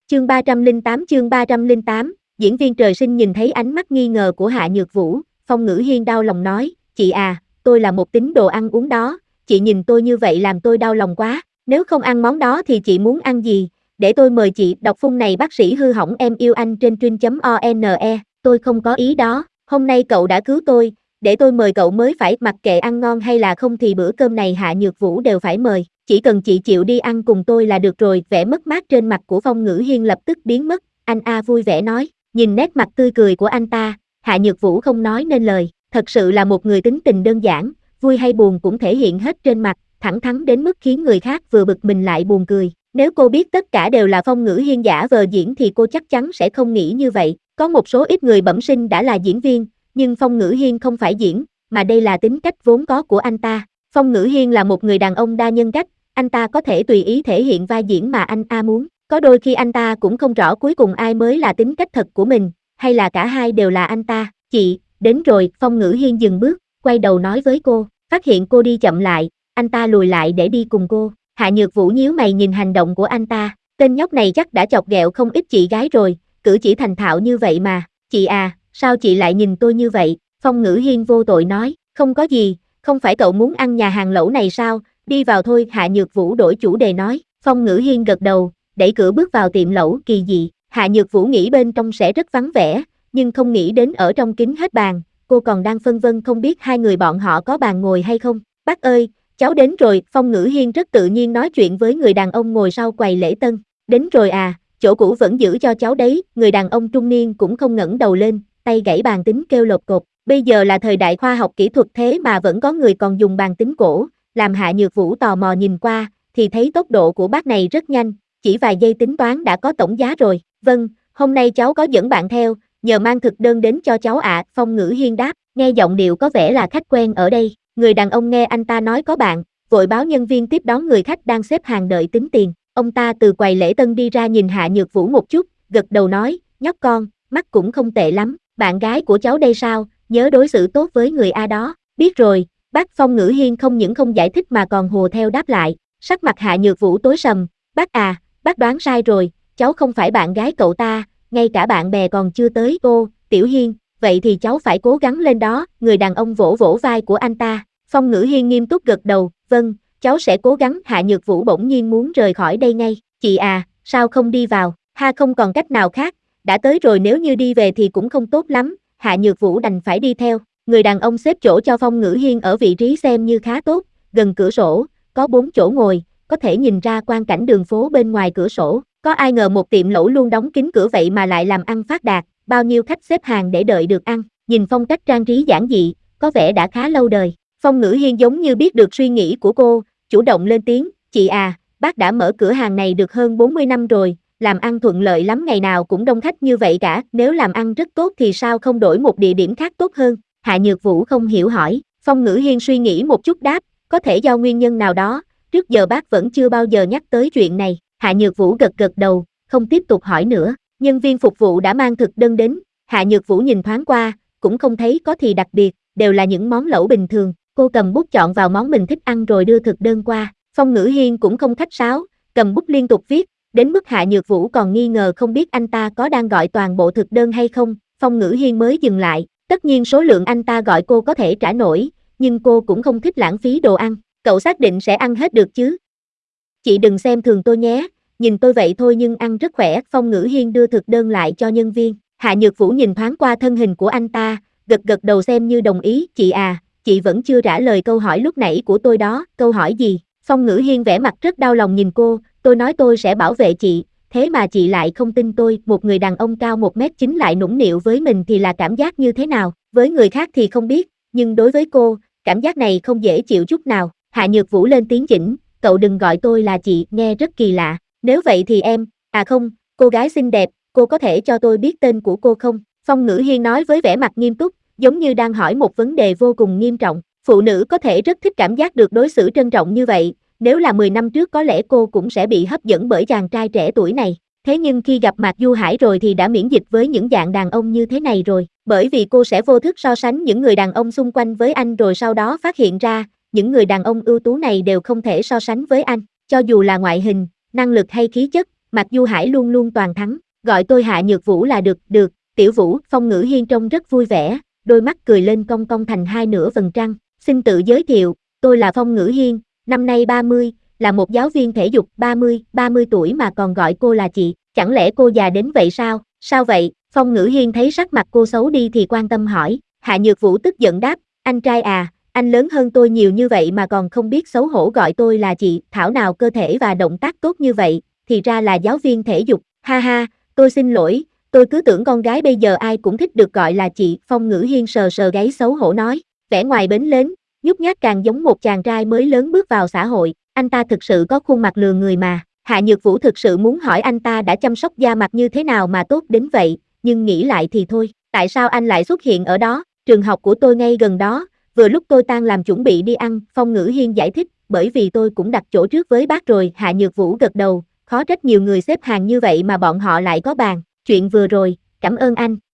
Chương 308, diễn viên trời sinh nhìn thấy ánh mắt nghi ngờ của Hạ Nhược Vũ, Phong Ngữ Hiên đau lòng nói, chị à, tôi là một tín đồ ăn uống đó, chị nhìn tôi như vậy làm tôi đau lòng quá, nếu không ăn món đó thì chị muốn ăn gì, để tôi mời chị. Đọc phun này bác sĩ hư hỏng em yêu anh trên truyện.one, tôi không có ý đó, hôm nay cậu đã cứu tôi, để tôi mời cậu mới phải, mặc kệ ăn ngon hay là không thì bữa cơm này Hạ Nhược Vũ đều phải mời, chỉ cần chị chịu đi ăn cùng tôi là được rồi. Vẻ mất mát trên mặt của Phong Ngữ Hiên lập tức biến mất, anh vui vẻ nói, nhìn nét mặt tươi cười của anh ta, Hạ Nhược Vũ không nói nên lời, thật sự là một người tính tình đơn giản, vui hay buồn cũng thể hiện hết trên mặt, thẳng thắn đến mức khiến người khác vừa bực mình lại buồn cười. Nếu cô biết tất cả đều là Phong Ngữ Hiên giả vờ diễn thì cô chắc chắn sẽ không nghĩ như vậy. Có một số ít người bẩm sinh đã là diễn viên, nhưng Phong Ngữ Hiên không phải diễn, mà đây là tính cách vốn có của anh ta. Phong Ngữ Hiên là một người đàn ông đa nhân cách, anh ta có thể tùy ý thể hiện vai diễn mà anh muốn. Có đôi khi anh ta cũng không rõ cuối cùng ai mới là tính cách thật của mình, hay là cả hai đều là anh ta. Chị, đến rồi. Phong Ngữ Hiên dừng bước, quay đầu nói với cô, phát hiện cô đi chậm lại, anh ta lùi lại để đi cùng cô. Hạ Nhược Vũ nhíu mày nhìn hành động của anh ta, tên nhóc này chắc đã chọc ghẹo không ít chị gái rồi, cử chỉ thành thạo như vậy mà. Chị à, sao chị lại nhìn tôi như vậy? Phong Ngữ Hiên vô tội nói, không có gì, không phải cậu muốn ăn nhà hàng lẩu này sao, đi vào thôi. Hạ Nhược Vũ đổi chủ đề nói. Phong Ngữ Hiên gật đầu, đẩy cửa bước vào tiệm lẩu. Kỳ dị, Hạ Nhược Vũ nghĩ bên trong sẽ rất vắng vẻ, nhưng không nghĩ đến ở trong kín hết bàn, cô còn đang phân vân không biết hai người bọn họ có bàn ngồi hay không. Bác ơi, cháu đến rồi. Phong Ngữ Hiên rất tự nhiên nói chuyện với người đàn ông ngồi sau quầy lễ tân. Đến rồi à, chỗ cũ vẫn giữ cho cháu đấy. Người đàn ông trung niên cũng không ngẩng đầu lên, tay gãy bàn tính kêu lột cột. Bây giờ là thời đại khoa học kỹ thuật thế mà vẫn có người còn dùng bàn tính cổ, làm Hạ Nhược Vũ tò mò nhìn qua, thì thấy tốc độ của bác này rất nhanh, chỉ vài giây tính toán đã có tổng giá rồi. Vâng, hôm nay cháu có dẫn bạn theo, nhờ mang thực đơn đến cho cháu ạ. Phong Ngữ Hiên đáp, nghe giọng điệu có vẻ là khách quen ở đây. Người đàn ông nghe anh ta nói có bạn, vội báo nhân viên tiếp đón người khách đang xếp hàng đợi tính tiền. Ông ta từ quầy lễ tân đi ra nhìn Hạ Nhược Vũ một chút, gật đầu nói, nhóc con, mắt cũng không tệ lắm, bạn gái của cháu đây sao, nhớ đối xử tốt với người A đó. Biết rồi, bác. Phong Ngữ Hiên không những không giải thích mà còn hùa theo đáp lại. Sắc mặt Hạ Nhược Vũ tối sầm, bác à, bác đoán sai rồi, cháu không phải bạn gái cậu ta, ngay cả bạn bè còn chưa tới. Ô, Tiểu Hiên, vậy thì cháu phải cố gắng lên đó. Người đàn ông vỗ vỗ vai của anh ta. Phong Ngữ Hiên nghiêm túc gật đầu, vâng, cháu sẽ cố gắng. Hạ Nhược Vũ bỗng nhiên muốn rời khỏi đây ngay. Chị à, sao không đi vào? Ha, không còn cách nào khác, đã tới rồi, nếu như đi về thì cũng không tốt lắm. Hạ Nhược Vũ đành phải đi theo. Người đàn ông xếp chỗ cho Phong Ngữ Hiên ở vị trí xem như khá tốt, gần cửa sổ, có 4 chỗ ngồi, có thể nhìn ra quang cảnh đường phố bên ngoài cửa sổ. Có ai ngờ một tiệm lẩu luôn đóng kín cửa vậy mà lại làm ăn phát đạt, bao nhiêu khách xếp hàng để đợi được ăn. Nhìn phong cách trang trí giản dị, có vẻ đã khá lâu đời. Phong Ngữ Hiên giống như biết được suy nghĩ của cô, chủ động lên tiếng, chị à, bác đã mở cửa hàng này được hơn 40 năm rồi, làm ăn thuận lợi lắm, ngày nào cũng đông khách như vậy cả, nếu làm ăn rất tốt thì sao không đổi một địa điểm khác tốt hơn? Hạ Nhược Vũ không hiểu hỏi. Phong Ngữ Hiên suy nghĩ một chút đáp, có thể do nguyên nhân nào đó, trước giờ bác vẫn chưa bao giờ nhắc tới chuyện này. Hạ Nhược Vũ gật gật đầu, không tiếp tục hỏi nữa. Nhân viên phục vụ đã mang thực đơn đến, Hạ Nhược Vũ nhìn thoáng qua, cũng không thấy có gì đặc biệt, đều là những món lẩu bình thường. Cô cầm bút chọn vào món mình thích ăn rồi đưa thực đơn qua. Phong Ngữ Hiên cũng không khách sáo, cầm bút liên tục viết, đến mức Hạ Nhược Vũ còn nghi ngờ không biết anh ta có đang gọi toàn bộ thực đơn hay không. Phong Ngữ Hiên mới dừng lại, tất nhiên số lượng anh ta gọi cô có thể trả nổi, nhưng cô cũng không thích lãng phí đồ ăn. Cậu xác định sẽ ăn hết được chứ? Chị đừng xem thường tôi nhé, nhìn tôi vậy thôi nhưng ăn rất khỏe. Phong Ngữ Hiên đưa thực đơn lại cho nhân viên. Hạ Nhược Vũ nhìn thoáng qua thân hình của anh ta, gật gật đầu xem như đồng ý. Chị à, chị vẫn chưa trả lời câu hỏi lúc nãy của tôi đó. Câu hỏi gì? Phong Ngữ Hiên vẻ mặt rất đau lòng nhìn cô. Tôi nói tôi sẽ bảo vệ chị, thế mà chị lại không tin tôi. Một người đàn ông cao 1m9 lại nũng nịu với mình thì là cảm giác như thế nào? Với người khác thì không biết, nhưng đối với cô, cảm giác này không dễ chịu chút nào. Hạ Nhược Vũ lên tiếng chỉnh, cậu đừng gọi tôi là chị, nghe rất kỳ lạ. Nếu vậy thì em, à không, cô gái xinh đẹp, cô có thể cho tôi biết tên của cô không? Phong Ngữ Hiên nói với vẻ mặt nghiêm túc, giống như đang hỏi một vấn đề vô cùng nghiêm trọng. Phụ nữ có thể rất thích cảm giác được đối xử trân trọng như vậy, nếu là 10 năm trước có lẽ cô cũng sẽ bị hấp dẫn bởi chàng trai trẻ tuổi này. Thế nhưng khi gặp Mạc Du Hải rồi thì đã miễn dịch với những dạng đàn ông như thế này rồi, bởi vì cô sẽ vô thức so sánh những người đàn ông xung quanh với anh rồi sau đó phát hiện ra, những người đàn ông ưu tú này đều không thể so sánh với anh, cho dù là ngoại hình, năng lực hay khí chất, Mặc Du Hải luôn luôn toàn thắng, gọi tôi Hạ Nhược Vũ là được, được, Tiểu Vũ, Phong Ngữ Hiên trông rất vui vẻ, đôi mắt cười lên cong cong thành hai nửa vầng trăng, xin tự giới thiệu, tôi là Phong Ngữ Hiên, năm nay 30, là một giáo viên thể dục 30 tuổi mà còn gọi cô là chị, chẳng lẽ cô già đến vậy sao, sao vậy, Phong Ngữ Hiên thấy sắc mặt cô xấu đi thì quan tâm hỏi, Hạ Nhược Vũ tức giận đáp, anh trai à, anh lớn hơn tôi nhiều như vậy mà còn không biết xấu hổ gọi tôi là chị, thảo nào cơ thể và động tác tốt như vậy, thì ra là giáo viên thể dục, ha ha, tôi xin lỗi, tôi cứ tưởng con gái bây giờ ai cũng thích được gọi là chị, Phong Ngữ Hiên sờ sờ gáy xấu hổ nói, vẻ ngoài bến lến, nhút nhát càng giống một chàng trai mới lớn bước vào xã hội, anh ta thực sự có khuôn mặt lừa người mà, Hạ Nhược Vũ thực sự muốn hỏi anh ta đã chăm sóc da mặt như thế nào mà tốt đến vậy, nhưng nghĩ lại thì thôi, tại sao anh lại xuất hiện ở đó, trường học của tôi ngay gần đó, vừa lúc tôi tan làm chuẩn bị đi ăn, Phong Ngữ Hiên giải thích, bởi vì tôi cũng đặt chỗ trước với bác rồi, Hạ Nhược Vũ gật đầu, khó trách nhiều người xếp hàng như vậy mà bọn họ lại có bàn, chuyện vừa rồi, cảm ơn anh.